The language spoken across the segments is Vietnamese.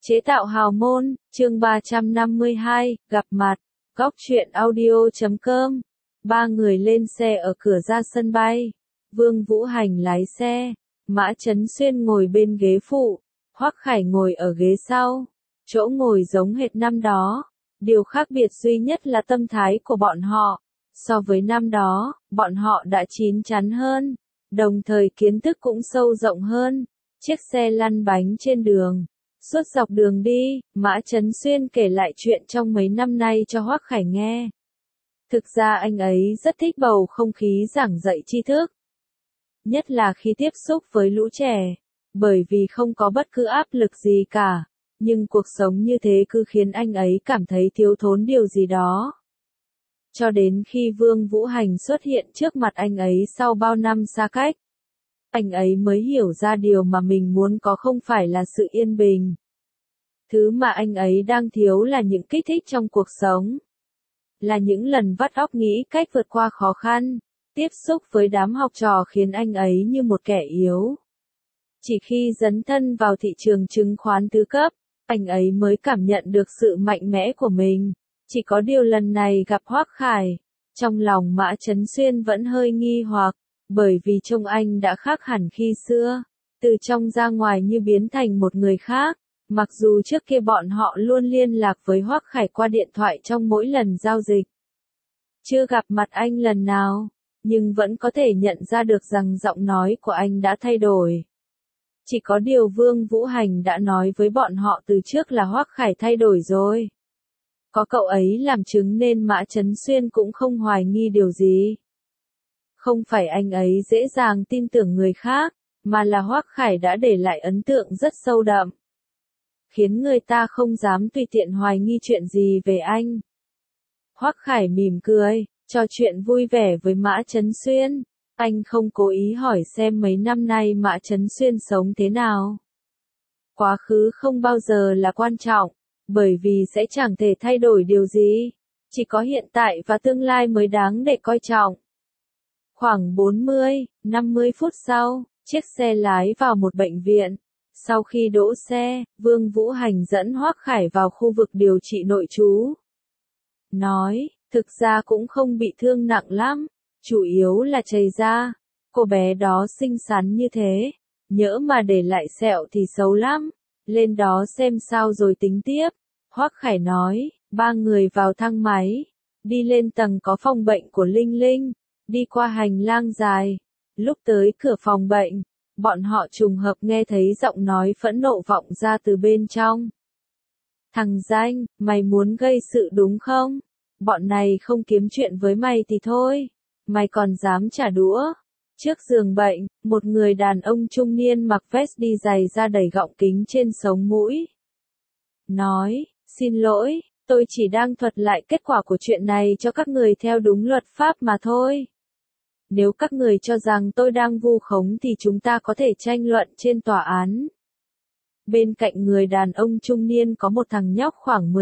Chế tạo hào môn, chương 352, gặp mặt, góc truyện audio.com. Ba người lên xe ở cửa ra sân bay. Vương Vũ Hành lái xe, Mã Chấn Xuyên ngồi bên ghế phụ, Hoắc Khải ngồi ở ghế sau. Chỗ ngồi giống hệt năm đó. Điều khác biệt duy nhất là tâm thái của bọn họ. So với năm đó, bọn họ đã chín chắn hơn, đồng thời kiến thức cũng sâu rộng hơn. Chiếc xe lăn bánh trên đường. Suốt dọc đường đi, Mã Chấn Xuyên kể lại chuyện trong mấy năm nay cho Hoắc Khải nghe. Thực ra anh ấy rất thích bầu không khí giảng dạy tri thức. Nhất là khi tiếp xúc với lũ trẻ, bởi vì không có bất cứ áp lực gì cả, nhưng cuộc sống như thế cứ khiến anh ấy cảm thấy thiếu thốn điều gì đó. Cho đến khi Vương Vũ Hành xuất hiện trước mặt anh ấy sau bao năm xa cách, anh ấy mới hiểu ra điều mà mình muốn có không phải là sự yên bình. Thứ mà anh ấy đang thiếu là những kích thích trong cuộc sống. Là những lần vắt óc nghĩ cách vượt qua khó khăn. Tiếp xúc với đám học trò khiến anh ấy như một kẻ yếu. Chỉ khi dấn thân vào thị trường chứng khoán thứ cấp, anh ấy mới cảm nhận được sự mạnh mẽ của mình. Chỉ có điều lần này gặp Hoắc Khải, trong lòng Mã Chấn Xuyên vẫn hơi nghi hoặc, bởi vì trông anh đã khác hẳn khi xưa, từ trong ra ngoài như biến thành một người khác. Mặc dù trước kia bọn họ luôn liên lạc với Hoắc Khải qua điện thoại trong mỗi lần giao dịch. Chưa gặp mặt anh lần nào, nhưng vẫn có thể nhận ra được rằng giọng nói của anh đã thay đổi. Chỉ có điều Vương Vũ Hành đã nói với bọn họ từ trước là Hoắc Khải thay đổi rồi. Có cậu ấy làm chứng nên Mã Chấn Xuyên cũng không hoài nghi điều gì. Không phải anh ấy dễ dàng tin tưởng người khác, mà là Hoắc Khải đã để lại ấn tượng rất sâu đậm, khiến người ta không dám tùy tiện hoài nghi chuyện gì về anh. Hoắc Khải mỉm cười, trò chuyện vui vẻ với Mã Chấn Xuyên. Anh không cố ý hỏi xem mấy năm nay Mã Chấn Xuyên sống thế nào. Quá khứ không bao giờ là quan trọng, bởi vì sẽ chẳng thể thay đổi điều gì. Chỉ có hiện tại và tương lai mới đáng để coi trọng. Khoảng 40-50 phút sau, chiếc xe lái vào một bệnh viện. Sau khi đỗ xe, Vương Vũ Hành dẫn Hoắc Khải vào khu vực điều trị nội trú. Nói, thực ra cũng không bị thương nặng lắm, chủ yếu là chảy da. Cô bé đó xinh xắn như thế, nhỡ mà để lại sẹo thì xấu lắm, lên đó xem sao rồi tính tiếp. Hoắc Khải nói, ba người vào thang máy, đi lên tầng có phòng bệnh của Linh Linh, đi qua hành lang dài. Lúc tới cửa phòng bệnh, bọn họ trùng hợp nghe thấy giọng nói phẫn nộ vọng ra từ bên trong. Thằng danh, mày muốn gây sự đúng không? Bọn này không kiếm chuyện với mày thì thôi, mày còn dám trả đũa. Trước giường bệnh, một người đàn ông trung niên mặc vest đi giày da đẩy gọng kính trên sống mũi. Nói, xin lỗi, tôi chỉ đang thuật lại kết quả của chuyện này cho các người theo đúng luật pháp mà thôi. Nếu các người cho rằng tôi đang vu khống thì chúng ta có thể tranh luận trên tòa án. Bên cạnh người đàn ông trung niên có một thằng nhóc khoảng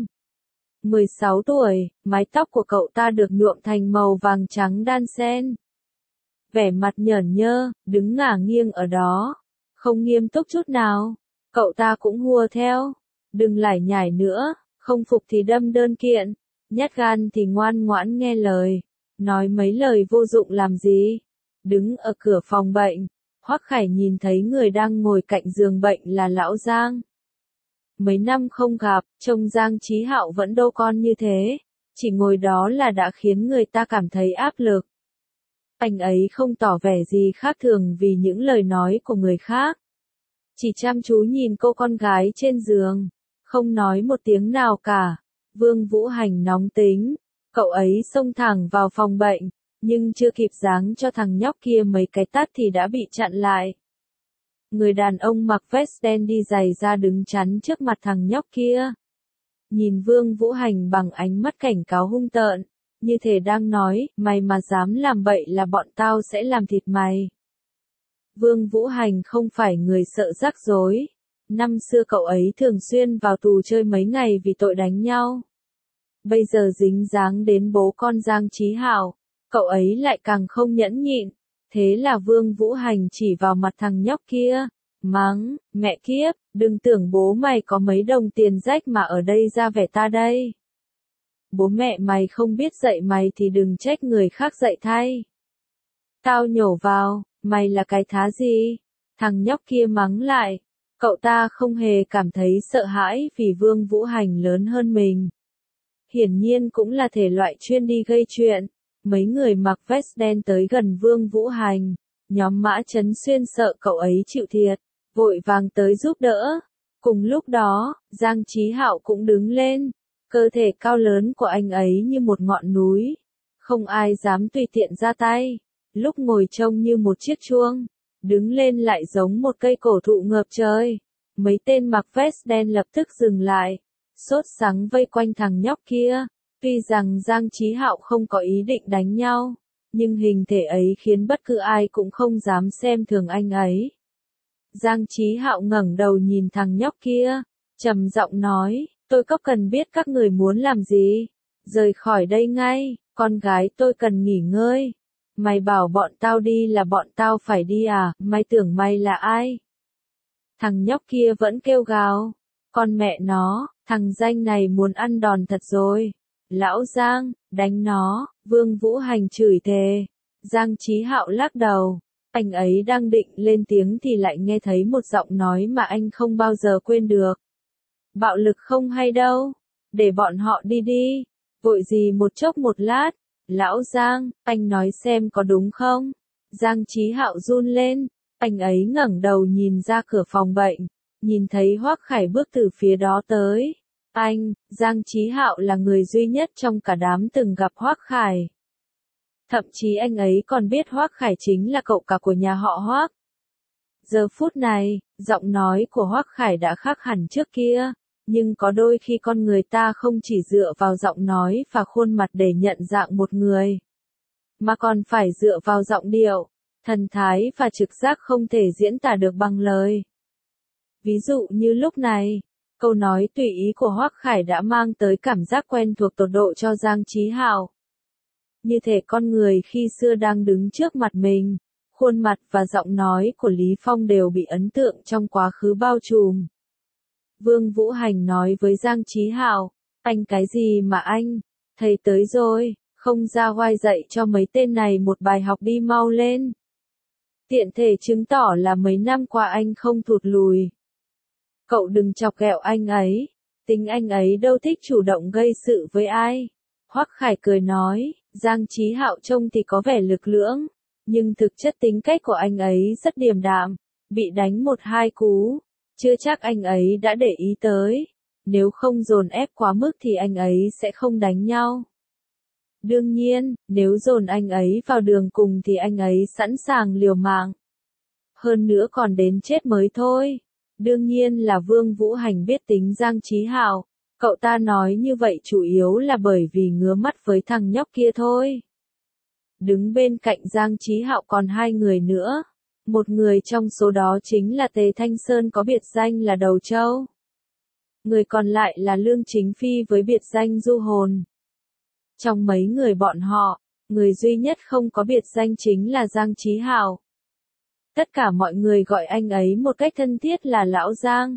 15-16 tuổi, mái tóc của cậu ta được nhuộm thành màu vàng trắng đan xen. Vẻ mặt nhởn nhơ, đứng ngả nghiêng ở đó, không nghiêm túc chút nào. Cậu ta cũng hùa theo, đừng lải nhải nữa, không phục thì đâm đơn kiện, nhát gan thì ngoan ngoãn nghe lời. Nói mấy lời vô dụng làm gì? Đứng ở cửa phòng bệnh, Hoắc Khải nhìn thấy người đang ngồi cạnh giường bệnh là lão Giang. Mấy năm không gặp, trông Giang Chí Hạo vẫn đô con như thế, chỉ ngồi đó là đã khiến người ta cảm thấy áp lực. Anh ấy không tỏ vẻ gì khác thường vì những lời nói của người khác. Chỉ chăm chú nhìn cô con gái trên giường, không nói một tiếng nào cả. Vương Vũ Hành nóng tính. Cậu ấy xông thẳng vào phòng bệnh, nhưng chưa kịp giáng cho thằng nhóc kia mấy cái tát thì đã bị chặn lại. Người đàn ông mặc vest đen đi giày da đứng chắn trước mặt thằng nhóc kia. Nhìn Vương Vũ Hành bằng ánh mắt cảnh cáo hung tợn, như thể đang nói, mày mà dám làm bậy là bọn tao sẽ làm thịt mày. Vương Vũ Hành không phải người sợ rắc rối. Năm xưa cậu ấy thường xuyên vào tù chơi mấy ngày vì tội đánh nhau. Bây giờ dính dáng đến bố con Giang Chí Hạo, cậu ấy lại càng không nhẫn nhịn. Thế là Vương Vũ Hành chỉ vào mặt thằng nhóc kia, mắng, mẹ kiếp, đừng tưởng bố mày có mấy đồng tiền rách mà ở đây ra vẻ ta đây. Bố mẹ mày không biết dạy mày thì đừng trách người khác dạy thay. Tao nhổ vào, mày là cái thá gì? Thằng nhóc kia mắng lại. Cậu ta không hề cảm thấy sợ hãi vì Vương Vũ Hành lớn hơn mình. Hiển nhiên cũng là thể loại chuyên đi gây chuyện. Mấy người mặc vest đen tới gần Vương Vũ Hành. Nhóm Mã Chấn Xuyên sợ cậu ấy chịu thiệt, vội vàng tới giúp đỡ. Cùng lúc đó, Giang Chí Hạo cũng đứng lên. Cơ thể cao lớn của anh ấy như một ngọn núi. Không ai dám tùy tiện ra tay. Lúc ngồi trông như một chiếc chuông. Đứng lên lại giống một cây cổ thụ ngập trời. Mấy tên mặc vest đen lập tức dừng lại. Sốt sắng vây quanh thằng nhóc kia. Tuy rằng Giang Chí Hạo không có ý định đánh nhau. Nhưng hình thể ấy khiến bất cứ ai cũng không dám xem thường anh ấy. Giang Chí Hạo ngẩng đầu nhìn thằng nhóc kia. Trầm giọng nói, tôi có cần biết các người muốn làm gì? Rời khỏi đây ngay, con gái tôi cần nghỉ ngơi. Mày bảo bọn tao đi là bọn tao phải đi à, mày tưởng mày là ai? Thằng nhóc kia vẫn kêu gào. Con mẹ nó, thằng danh này muốn ăn đòn thật rồi. Lão Giang, đánh nó, Vương Vũ Hành chửi thề. Giang Chí Hạo lắc đầu. Anh ấy đang định lên tiếng thì lại nghe thấy một giọng nói mà anh không bao giờ quên được. Bạo lực không hay đâu. Để bọn họ đi đi. Vội gì một chốc một lát. Lão Giang, anh nói xem có đúng không? Giang Chí Hạo run lên. Anh ấy ngẩng đầu nhìn ra cửa phòng bệnh. Nhìn thấy Hoắc Khải bước từ phía đó tới. Giang Chí Hạo là người duy nhất trong cả đám từng gặp Hoắc Khải. Thậm chí anh ấy còn biết Hoắc Khải chính là cậu cả của nhà họ Hoắc. Giờ phút này, giọng nói của Hoắc Khải đã khác hẳn trước kia. Nhưng có đôi khi con người ta không chỉ dựa vào giọng nói và khuôn mặt để nhận dạng một người. Mà còn phải dựa vào giọng điệu, thần thái và trực giác không thể diễn tả được bằng lời. Ví dụ như lúc này, câu nói tùy ý của Hoắc Khải đã mang tới cảm giác quen thuộc tột độ cho Giang Chí Hạo. Như thể con người khi xưa đang đứng trước mặt mình, khuôn mặt và giọng nói của Lý Phong đều bị ấn tượng trong quá khứ bao trùm. Vương Vũ Hành nói với Giang Chí Hạo, anh cái gì mà anh, thầy tới rồi, không ra oai dạy cho mấy tên này một bài học đi mau lên. Tiện thể chứng tỏ là mấy năm qua anh không thụt lùi. Cậu đừng chọc ghẹo anh ấy, tính anh ấy đâu thích chủ động gây sự với ai. Hoắc Khải cười nói, Giang Chí Hạo trông thì có vẻ lực lưỡng, nhưng thực chất tính cách của anh ấy rất điềm đạm, bị đánh một hai cú, chưa chắc anh ấy đã để ý tới, nếu không dồn ép quá mức thì anh ấy sẽ không đánh nhau. Đương nhiên, nếu dồn anh ấy vào đường cùng thì anh ấy sẵn sàng liều mạng. Hơn nữa còn đến chết mới thôi. Đương nhiên là Vương Vũ Hành biết tính Giang Chí Hạo, cậu ta nói như vậy chủ yếu là bởi vì ngứa mắt với thằng nhóc kia thôi. Đứng bên cạnh Giang Chí Hạo còn hai người nữa. Một người trong số đó chính là Tề Thanh Sơn có biệt danh là Đầu Trâu. Người còn lại là Lương Chính Phi với biệt danh Du Hồn. Trong mấy người bọn họ, người duy nhất không có biệt danh chính là Giang Chí Hạo. Tất cả mọi người gọi anh ấy một cách thân thiết là Lão Giang.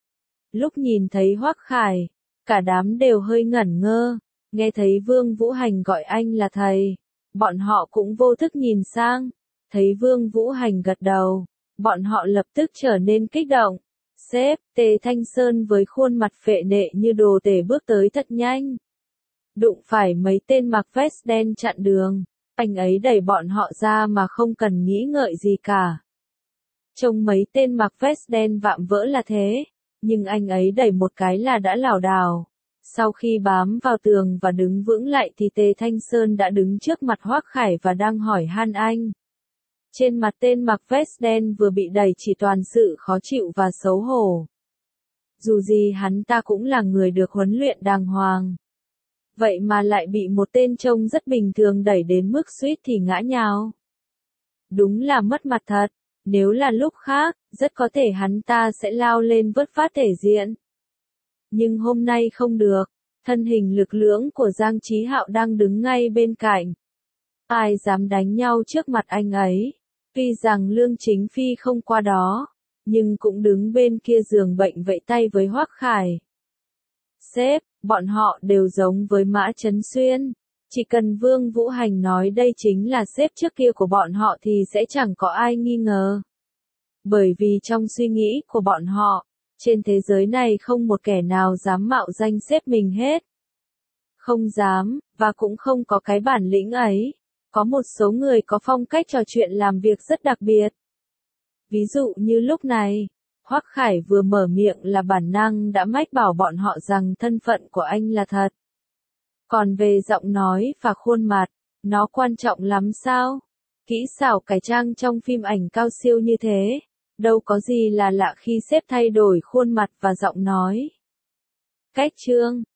Lúc nhìn thấy Hoắc Khải, cả đám đều hơi ngẩn ngơ, nghe thấy Vương Vũ Hành gọi anh là thầy. Bọn họ cũng vô thức nhìn sang, thấy Vương Vũ Hành gật đầu, bọn họ lập tức trở nên kích động. Sếp, Tề Thanh Sơn với khuôn mặt phệ nệ như đồ tể bước tới thật nhanh. Đụng phải mấy tên mặc vest đen chặn đường, anh ấy đẩy bọn họ ra mà không cần nghĩ ngợi gì cả. Trông mấy tên mặc vest đen vạm vỡ là thế, nhưng anh ấy đẩy một cái là đã lảo đảo. Sau khi bám vào tường và đứng vững lại thì Tề Thanh Sơn đã đứng trước mặt Hoắc Khải và đang hỏi han anh. Trên mặt tên mặc vest đen vừa bị đẩy chỉ toàn sự khó chịu và xấu hổ. Dù gì hắn ta cũng là người được huấn luyện đàng hoàng. Vậy mà lại bị một tên trông rất bình thường đẩy đến mức suýt thì ngã nhào. Đúng là mất mặt thật, nếu là lúc khác, rất có thể hắn ta sẽ lao lên vớt phát thể diện. Nhưng hôm nay không được, thân hình lực lưỡng của Giang Chí Hạo đang đứng ngay bên cạnh. Ai dám đánh nhau trước mặt anh ấy, tuy rằng Lương Chính Phi không qua đó, nhưng cũng đứng bên kia giường bệnh vẫy tay với Hoắc Khải. Sếp, bọn họ đều giống với Mã Chấn Xuyên. Chỉ cần Vương Vũ Hành nói đây chính là sếp trước kia của bọn họ thì sẽ chẳng có ai nghi ngờ. Bởi vì trong suy nghĩ của bọn họ, trên thế giới này không một kẻ nào dám mạo danh sếp mình hết. Không dám, và cũng không có cái bản lĩnh ấy. Có một số người có phong cách trò chuyện làm việc rất đặc biệt. Ví dụ như lúc này, Hoắc Khải vừa mở miệng là bản năng đã mách bảo bọn họ rằng thân phận của anh là thật. Còn về giọng nói và khuôn mặt, nó quan trọng lắm sao? Kỹ xảo cải trang trong phim ảnh cao siêu như thế, đâu có gì là lạ khi sếp thay đổi khuôn mặt và giọng nói. Cách chương